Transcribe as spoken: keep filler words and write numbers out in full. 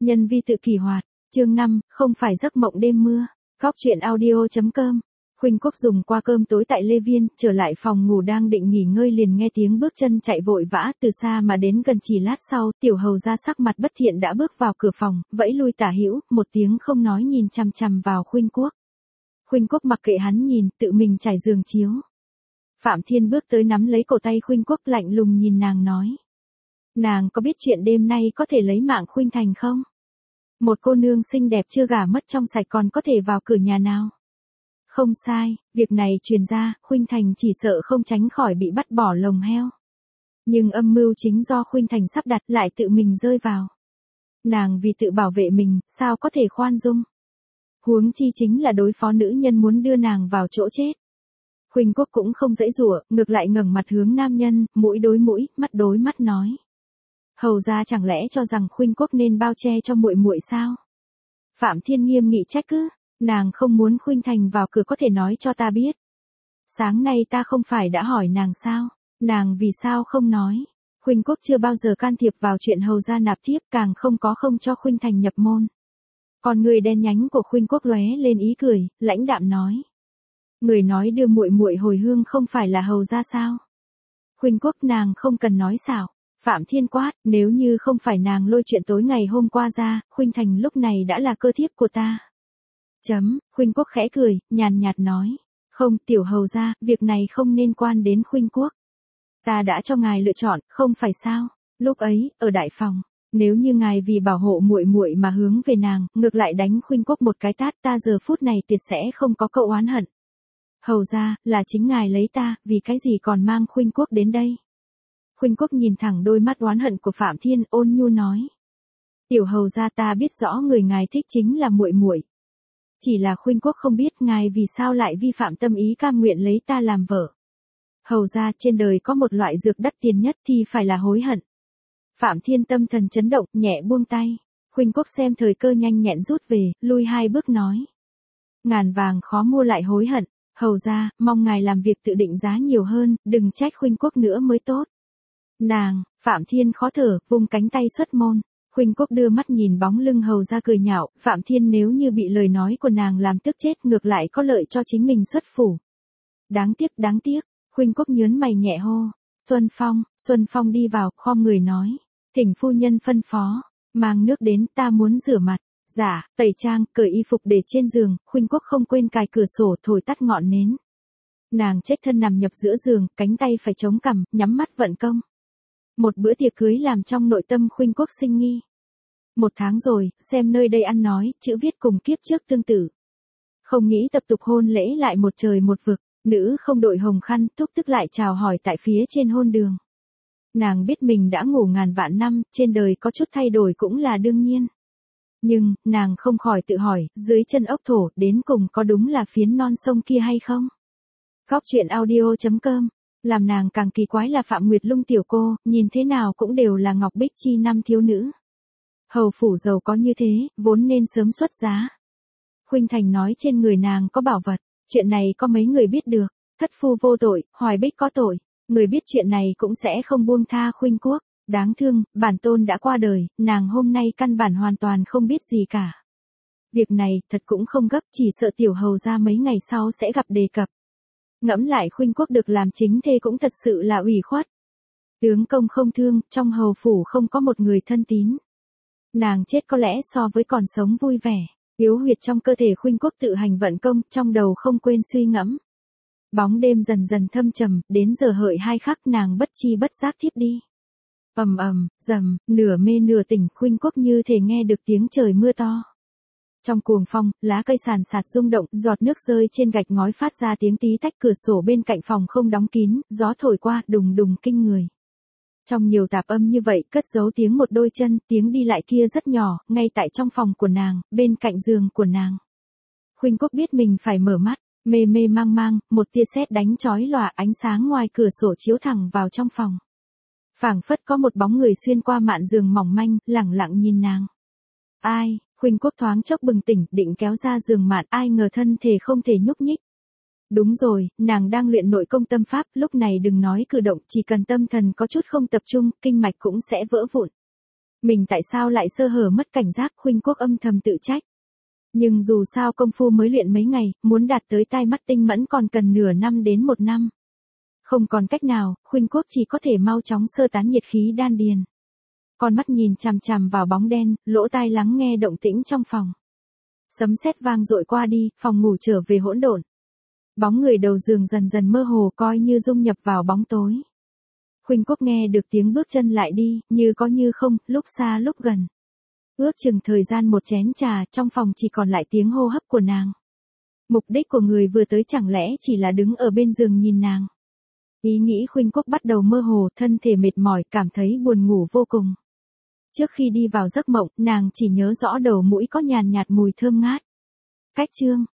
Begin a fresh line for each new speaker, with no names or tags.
Nhân vi tự kỷ hoạt, chương năm, không phải giấc mộng đêm mưa. Góc truyện audio chấm com. Khuynh Quốc dùng qua cơm tối tại Lê Viên, trở lại phòng ngủ đang định nghỉ ngơi liền nghe tiếng bước chân chạy vội vã từ xa mà đến gần. Chỉ lát sau, tiểu hầu ra sắc mặt bất thiện đã bước vào cửa phòng, vẫy lui tả hữu, một tiếng không nói nhìn chằm chằm vào Khuynh Quốc. Khuynh Quốc mặc kệ hắn nhìn, tự mình trải giường chiếu. Phạm Thiên bước tới nắm lấy cổ tay Khuynh Quốc lạnh lùng nhìn nàng nói. Nàng có biết chuyện đêm nay có thể lấy mạng Khuynh Thành không? Một cô nương xinh đẹp chưa gả mất trong sạch còn có thể vào cửa nhà nào? Không sai, việc này truyền ra, Khuynh Thành chỉ sợ không tránh khỏi bị bắt bỏ lồng heo. Nhưng âm mưu chính do Khuynh Thành sắp đặt lại tự mình rơi vào. Nàng vì tự bảo vệ mình, sao có thể khoan dung? Huống chi chính là đối phó nữ nhân muốn đưa nàng vào chỗ chết. Khuynh Quốc cũng không dãy dụa, ngược lại ngẩng mặt hướng nam nhân, mũi đối mũi, mắt đối mắt nói. Hầu ra chẳng lẽ cho rằng Khuynh Quốc nên bao che cho muội muội sao? Phạm Thiên nghiêm nghị trách cứ, nàng không muốn Khuynh Thành vào cửa có thể nói cho ta biết. Sáng nay ta không phải đã hỏi nàng sao, nàng vì sao không nói? Khuynh Quốc chưa bao giờ can thiệp vào chuyện hầu ra nạp thiếp, càng không có không cho Khuynh Thành nhập môn. Còn người đen nhánh của Khuynh Quốc lóe lên ý cười, lãnh đạm nói. Người nói đưa muội muội hồi hương không phải là hầu ra sao? Khuynh Quốc nàng không cần nói xạo. Phạm Thiên quát, nếu như không phải nàng lôi chuyện tối ngày hôm qua ra, Khuynh Thành lúc này đã là cơ thiếp của ta. Chấm, Khuynh Quốc khẽ cười, nhàn nhạt nói. Không, tiểu hầu ra, việc này không nên quan đến Khuynh Quốc. Ta đã cho ngài lựa chọn, không phải sao? Lúc ấy, ở đại phòng, nếu như ngài vì bảo hộ muội muội mà hướng về nàng, ngược lại đánh Khuynh Quốc một cái tát, ta giờ phút này tuyệt sẽ không có cậu oán hận. Hầu ra, là chính ngài lấy ta, vì cái gì còn mang Khuynh Quốc đến đây? Khuynh Quốc nhìn thẳng đôi mắt oán hận của Phạm Thiên, ôn nhu nói. Tiểu hầu ra, ta biết rõ người ngài thích chính là muội muội. Chỉ là Khuynh Quốc không biết ngài vì sao lại vi phạm tâm ý cam nguyện lấy ta làm vợ. Hầu ra, trên đời có một loại dược đắt tiền nhất thì phải là hối hận. Phạm Thiên tâm thần chấn động, nhẹ buông tay. Khuynh Quốc xem thời cơ nhanh nhẹn rút về, lui hai bước nói. Ngàn vàng khó mua lại hối hận. Hầu ra, mong ngài làm việc tự định giá nhiều hơn, đừng trách Khuynh Quốc nữa mới tốt. Nàng, Phạm Thiên khó thở, vung cánh tay xuất môn. Khuynh Quốc đưa mắt nhìn bóng lưng hầu ra cười nhạo, Phạm Thiên nếu như bị lời nói của nàng làm tức chết ngược lại có lợi cho chính mình xuất phủ. Đáng tiếc, đáng tiếc, Khuynh Quốc nhớn mày nhẹ hô. Xuân Phong, Xuân Phong đi vào, khom người nói. Thỉnh phu nhân phân phó, mang nước đến, ta muốn rửa mặt. Dạ, tẩy trang, cởi y phục để trên giường, Khuynh Quốc không quên cài cửa sổ thổi tắt ngọn nến. Nàng chết thân nằm nhập giữa giường, cánh tay phải chống cằm, nhắm mắt vận công. Một bữa tiệc cưới làm trong nội tâm Khuynh Quốc sinh nghi. Một tháng rồi, xem nơi đây ăn nói, chữ viết cùng kiếp trước tương tự. Không nghĩ tập tục hôn lễ lại một trời một vực, nữ không đội hồng khăn, thúc tức lại chào hỏi tại phía trên hôn đường. Nàng biết mình đã ngủ ngàn vạn năm, trên đời có chút thay đổi cũng là đương nhiên. Nhưng, nàng không khỏi tự hỏi, dưới chân ốc thổ, đến cùng có đúng là phiến non sông kia hay không? Góc truyện audio chấm com. Làm nàng càng kỳ quái là Phạm Nguyệt Lung tiểu cô, nhìn thế nào cũng đều là ngọc bích chi năm thiếu nữ. Hầu phủ giàu có như thế, vốn nên sớm xuất giá. Khuynh Thành nói trên người nàng có bảo vật, chuyện này có mấy người biết được, thất phu vô tội, Hoài Bích có tội, người biết chuyện này cũng sẽ không buông tha Khuynh Quốc. Đáng thương, bản tôn đã qua đời, nàng hôm nay căn bản hoàn toàn không biết gì cả. Việc này, thật cũng không gấp, chỉ sợ tiểu hầu ra mấy ngày sau sẽ gặp đề cập. Ngẫm lại Khuynh Quốc được làm chính thê cũng thật sự là ủy khuất. Tướng công không thương, trong hầu phủ không có một người thân tín. Nàng chết có lẽ so với còn sống vui vẻ. Yếu huyệt trong cơ thể Khuynh Quốc tự hành vận công, trong đầu không quên suy ngẫm. Bóng đêm dần dần thâm trầm, đến giờ hợi hai khắc nàng bất chi bất giác thiếp đi. Ầm ầm, rầm, nửa mê nửa tỉnh, Khuynh Quốc như thể nghe được tiếng trời mưa to. Trong cuồng phong, lá cây sàn sạt rung động, giọt nước rơi trên gạch ngói phát ra tiếng tí tách, cửa sổ bên cạnh phòng không đóng kín, gió thổi qua, đùng đùng kinh người. Trong nhiều tạp âm như vậy, cất giấu tiếng một đôi chân, tiếng đi lại kia rất nhỏ, ngay tại trong phòng của nàng, bên cạnh giường của nàng. Khuynh Quốc biết mình phải mở mắt, mê mê mang mang, một tia sét đánh chói lòa, ánh sáng ngoài cửa sổ chiếu thẳng vào trong phòng. Phảng phất có một bóng người xuyên qua mạn giường mỏng manh, lẳng lặng nhìn nàng. Ai? Khuynh Quốc thoáng chốc bừng tỉnh, định kéo ra giường mạn, ai ngờ thân thể không thể nhúc nhích. Đúng rồi, nàng đang luyện nội công tâm pháp, lúc này đừng nói cử động, chỉ cần tâm thần có chút không tập trung, kinh mạch cũng sẽ vỡ vụn. Mình tại sao lại sơ hở mất cảnh giác, Khuynh Quốc âm thầm tự trách. Nhưng dù sao công phu mới luyện mấy ngày, muốn đạt tới tai mắt tinh mẫn còn cần nửa năm đến một năm. Không còn cách nào, Khuynh Quốc chỉ có thể mau chóng sơ tán nhiệt khí đan điền. Con mắt nhìn chằm chằm vào bóng đen, lỗ tai lắng nghe động tĩnh trong phòng. Sấm sét vang dội qua đi, phòng ngủ trở về hỗn độn. Bóng người đầu giường dần dần mơ hồ, coi như dung nhập vào bóng tối. Khuynh Quốc nghe được tiếng bước chân lại đi, như có như không, lúc xa lúc gần. Ước chừng thời gian một chén trà, trong phòng chỉ còn lại tiếng hô hấp của nàng. Mục đích của người vừa tới chẳng lẽ chỉ là đứng ở bên giường nhìn nàng. Ý nghĩ Khuynh Quốc bắt đầu mơ hồ, thân thể mệt mỏi, cảm thấy buồn ngủ vô cùng. Trước khi đi vào giấc mộng, nàng chỉ nhớ rõ đầu mũi có nhàn nhạt mùi thơm ngát. Cách chương